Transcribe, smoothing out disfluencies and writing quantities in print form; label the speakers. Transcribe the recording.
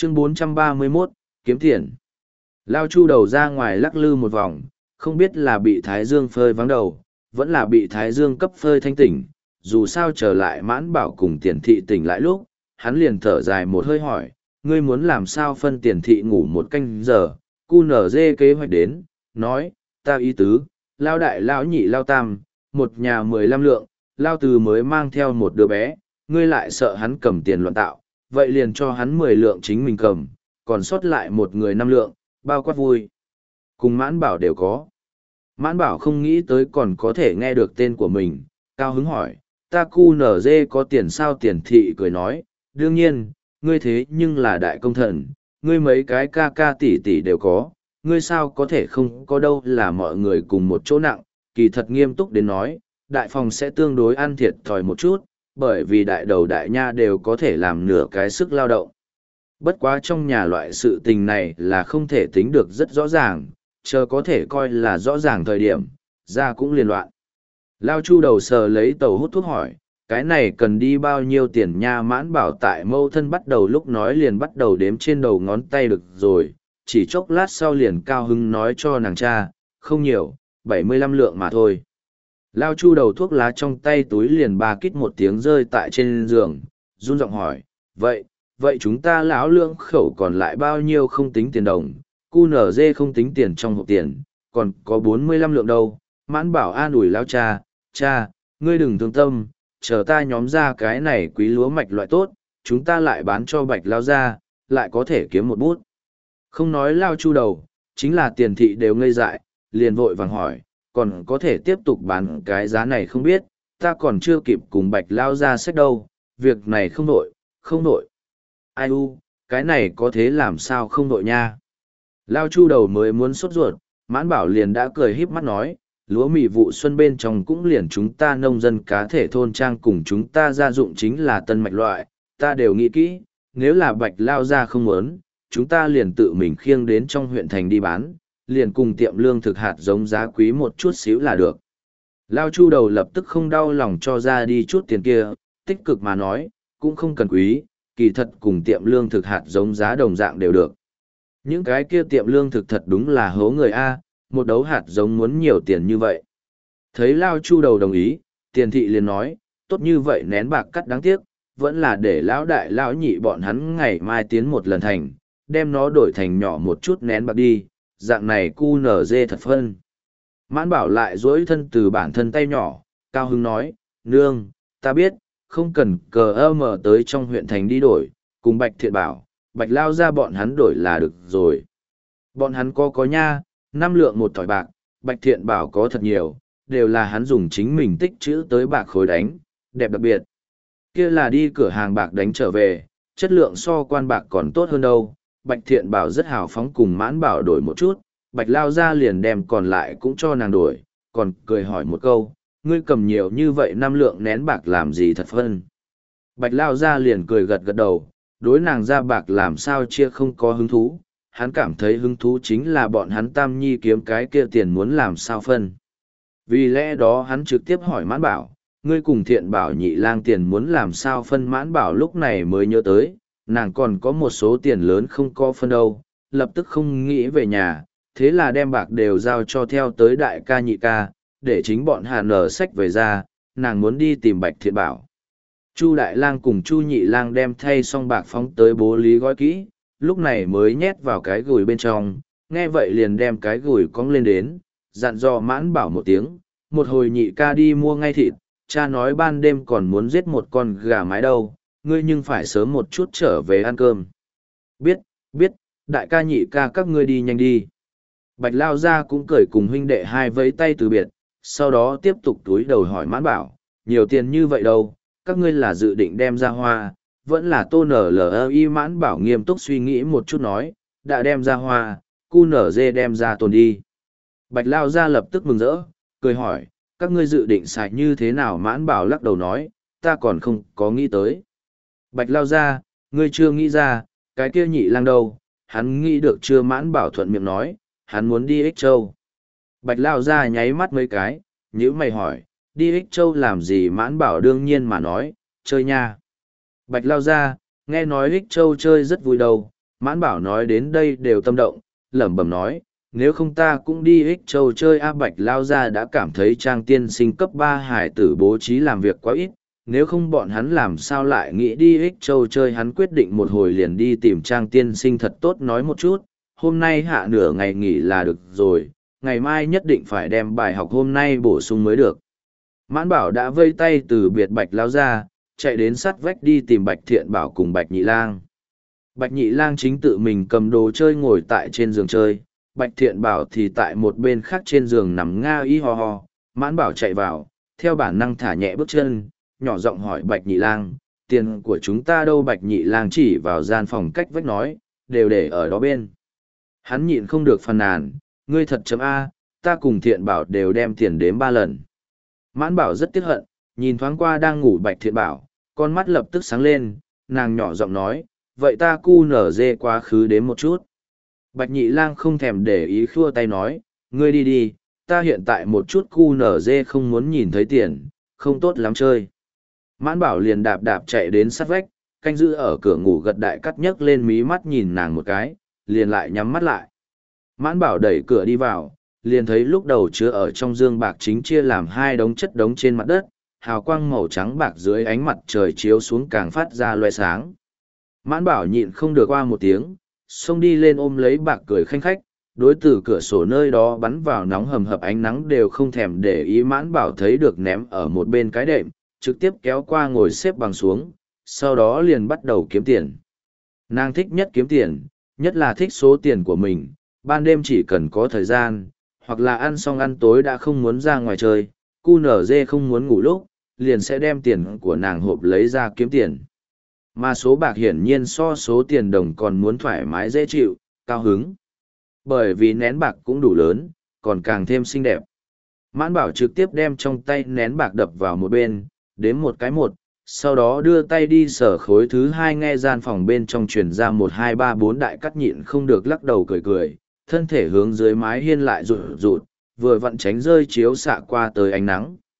Speaker 1: Chương 431, kiếm tiền. Lao Chu đầu ra ngoài lắc lư một vòng, không biết là bị Thái Dương phơi vắng đầu, vẫn là bị Thái Dương cấp phơi thanh tỉnh. Dù sao trở lại Mãn Bảo cùng Tiền Thị tỉnh lại lúc, hắn liền thở dài một hơi hỏi, ngươi muốn làm sao phân Tiền Thị ngủ một canh giờ, cu nở dê kế hoạch đến, nói, ta ý tứ, Lao đại Lao nhị Lao tam, một nhà 15 lượng, Lao từ mới mang theo một đứa bé, ngươi lại sợ hắn cầm tiền loạn tạo, vậy liền cho hắn 10 lượng chính mình cầm, còn sót lại một người 5 lượng, bao quát vui. Cùng Mãn Bảo đều có. Mãn Bảo không nghĩ tới còn có thể nghe được tên của mình, cao hứng hỏi, ta cu nở dê có tiền sao? Tiền Thị cười nói, đương nhiên, ngươi thế nhưng là đại công thần, ngươi mấy cái ca ca tỷ tỷ đều có, ngươi sao có thể không có đâu, là mọi người cùng một chỗ nặng, kỳ thật nghiêm túc đến nói, đại phòng sẽ tương đối ăn thiệt thòi một chút, bởi vì đại đầu đại nha đều có thể làm nửa cái sức lao động. Bất quá trong nhà loại sự tình này là không thể tính được rất rõ ràng, chờ có thể coi là rõ ràng thời điểm, ra cũng liên loạn. Lao Chu đầu sờ lấy tàu hút thuốc hỏi, cái này cần đi bao nhiêu tiền nha? Mãn Bảo tại mâu thân bắt đầu lúc nói liền bắt đầu đếm trên đầu ngón tay được rồi, chỉ chốc lát sau liền cao hứng nói cho nàng cha, không nhiều, 75 lượng mà thôi. Lao Chu đầu thuốc lá trong tay túi liền ba kít một tiếng rơi tại trên giường, run giọng hỏi, vậy chúng ta lão lưỡng khẩu còn lại bao nhiêu? Không tính tiền đồng, cu nở dê không tính tiền trong hộp tiền, còn có 45 lượng đâu. Mãn Bảo an ủi Lao cha, ngươi đừng thương tâm, chờ ta nhóm ra cái này quý lúa mạch loại tốt, chúng ta lại bán cho Bạch Lao ra, lại có thể kiếm một bút. Không nói Lao Chu đầu, chính là Tiền Thị đều ngây dại, liền vội vàng hỏi, còn có thể tiếp tục bán cái giá này không biết, ta còn chưa kịp cùng Bạch Lao ra sách đâu, việc này không nội. Ai u, cái này có thế làm sao không nội nha. Lao Chu đầu mới muốn sốt ruột, Mãn Bảo liền đã cười híp mắt nói, lúa mì vụ xuân bên trong cũng liền chúng ta nông dân cá thể thôn trang cùng chúng ta gia dụng chính là tân mạch loại, ta đều nghĩ kỹ, nếu là Bạch Lao ra không muốn, chúng ta liền tự mình khiêng đến trong huyện thành đi bán, liền cùng tiệm lương thực hạt giống giá quý một chút xíu là được. Lao Chu đầu lập tức không đau lòng cho ra đi chút tiền kia, tích cực mà nói, cũng không cần quý, kỳ thật cùng tiệm lương thực hạt giống giá đồng dạng đều được. Những cái kia tiệm lương thực thật đúng là hố người A, một đấu hạt giống muốn nhiều tiền như vậy. Thấy Lao Chu đầu đồng ý, Tiền Thị liền nói, tốt như vậy nén bạc cắt đáng tiếc, vẫn là để lão đại lão nhị bọn hắn ngày mai tiến một lần thành, đem nó đổi thành nhỏ một chút nén bạc đi, dạng này cu nở dê thật phân. Mãn Bảo lại duỗi thân từ bản thân tay nhỏ, cao hứng nói, nương, ta biết, không cần cờ ơ mở tới trong huyện thành đi đổi, cùng Bạch Thiện Bảo, Bạch Lao ra bọn hắn đổi là được rồi. Bọn hắn có nha, 5 lượng một thỏi bạc, Bạch Thiện Bảo có thật nhiều, đều là hắn dùng chính mình tích trữ tới bạc khối đánh, đẹp đặc biệt. Kia là đi cửa hàng bạc đánh trở về, chất lượng so quan bạc còn tốt hơn đâu. Bạch Thiện Bảo rất hào phóng cùng Mãn Bảo đổi một chút, Bạch Lao ra liền đem còn lại cũng cho nàng đổi, còn cười hỏi một câu, ngươi cầm nhiều như vậy 5 lượng nén bạc làm gì thật phân. Bạch Lao ra liền cười gật gật đầu, đối nàng ra bạc làm sao chia không có hứng thú, hắn cảm thấy hứng thú chính là bọn hắn Tam Nhi kiếm cái kia tiền muốn làm sao phân. Vì lẽ đó hắn trực tiếp hỏi Mãn Bảo, ngươi cùng Thiện Bảo nhị lang tiền muốn làm sao phân? Mãn Bảo lúc này mới nhớ tới, nàng còn có một số tiền lớn không có phân đâu, lập tức không nghĩ về nhà, thế là đem bạc đều giao cho theo tới đại ca nhị ca, để chính bọn Hà nở sách về ra, nàng muốn đi tìm Bạch Thiện Bảo. Chu Đại Lang cùng Chu Nhị Lang đem thay xong bạc phóng tới bố lý gói kỹ, lúc này mới nhét vào cái gùi bên trong, nghe vậy liền đem cái gùi cong lên đến, dặn dò Mãn Bảo một tiếng, một hồi nhị ca đi mua ngay thịt, cha nói ban đêm còn muốn giết một con gà mái đâu, ngươi nhưng phải sớm một chút trở về ăn cơm. Biết, đại ca nhị ca các ngươi đi nhanh đi. Bạch Lao ra cũng cười cùng huynh đệ hai vẫy tay từ biệt, sau đó tiếp tục túi đầu hỏi Mãn Bảo, nhiều tiền như vậy đâu, các ngươi là dự định đem ra hoa, vẫn là tô nở LI? Mãn Bảo nghiêm túc suy nghĩ một chút nói, đã đem ra hoa, cu nở dê đem ra tồn đi. Bạch Lao ra lập tức mừng rỡ, cười hỏi, các ngươi dự định xài như thế nào? Mãn Bảo lắc đầu nói, ta còn không có nghĩ tới. Bạch Lao ra, ngươi chưa nghĩ ra, cái kia nhị lang đâu, hắn nghĩ được chưa? Mãn Bảo thuận miệng nói, hắn muốn đi Ích Châu. Bạch Lao ra nháy mắt mấy cái, nhữ mày hỏi, đi Ích Châu làm gì? Mãn Bảo đương nhiên mà nói, chơi nha. Bạch Lao ra, nghe nói Ích Châu chơi rất vui đâu, Mãn Bảo nói đến đây đều tâm động, lẩm bẩm nói, nếu không ta cũng đi Ích Châu chơi. A Bạch lao ra đã cảm thấy Trang tiên sinh cấp 3 hải tử bố trí làm việc quá ít, nếu không bọn hắn làm sao lại nghĩ đi Ích Châu chơi. Hắn quyết định một hồi liền đi tìm Trang tiên sinh thật tốt nói một chút, hôm nay hạ nửa ngày nghỉ là được rồi, ngày mai nhất định phải đem bài học hôm nay bổ sung mới được. Mãn Bảo đã vây tay từ biệt Bạch lao ra, chạy đến sát vách đi tìm Bạch Thiện Bảo cùng Bạch Nhị Lang. Bạch Nhị Lang chính tự mình cầm đồ chơi ngồi tại trên giường chơi, Bạch Thiện Bảo thì tại một bên khác trên giường nằm nga y ho ho. Mãn Bảo chạy vào, theo bản năng thả nhẹ bước chân, nhỏ giọng hỏi Bạch Nhị Lang, tiền của chúng ta đâu? Bạch Nhị Lang chỉ vào gian phòng cách vách nói, đều để ở đó bên. Hắn nhịn không được phàn nàn, ngươi thật chấm A, ta cùng Thiện Bảo đều đem tiền đếm 3 lần. Mãn Bảo rất tiếc hận, nhìn thoáng qua đang ngủ Bạch Thiện Bảo, con mắt lập tức sáng lên, nàng nhỏ giọng nói, vậy ta cu nở dê quá khứ đếm một chút. Bạch Nhị Lang không thèm để ý khua tay nói, ngươi đi đi, ta hiện tại một chút cu nở dê không muốn nhìn thấy tiền, không tốt lắm chơi. Mãn Bảo liền đạp đạp chạy đến sát vách, canh giữ ở cửa ngủ gật đại cắt nhấc lên mí mắt nhìn nàng một cái, liền lại nhắm mắt lại. Mãn Bảo đẩy cửa đi vào, liền thấy lúc đầu chứa ở trong dương bạc chính chia làm 2 đống chất đống trên mặt đất, hào quang màu trắng bạc dưới ánh mặt trời chiếu xuống càng phát ra loe sáng. Mãn Bảo nhịn không được qua một tiếng, xông đi lên ôm lấy bạc cười khanh khách, đối từ cửa sổ nơi đó bắn vào nóng hầm hập ánh nắng đều không thèm để ý. Mãn Bảo thấy được ném ở một bên cái đệm, trực tiếp kéo qua ngồi xếp bằng xuống, sau đó liền bắt đầu kiếm tiền. Nàng thích nhất kiếm tiền, nhất là thích số tiền của mình, ban đêm chỉ cần có thời gian, hoặc là ăn xong ăn tối đã không muốn ra ngoài chơi, cu nở dê không muốn ngủ lúc, liền sẽ đem tiền của nàng hộp lấy ra kiếm tiền. Mà số bạc hiển nhiên so số tiền đồng còn muốn thoải mái dễ chịu, cao hứng. Bởi vì nén bạc cũng đủ lớn, còn càng thêm xinh đẹp. Mãn Bảo trực tiếp đem trong tay nén bạc đập vào một bên, đếm một cái một, sau đó đưa tay đi sở khối thứ 2 nghe gian phòng bên trong truyền ra 1 2 3 4 đại cắt nhịn không được lắc đầu cười cười, thân thể hướng dưới mái hiên lại rụt rụt, vừa vặn tránh rơi chiếu xạ qua tới ánh nắng.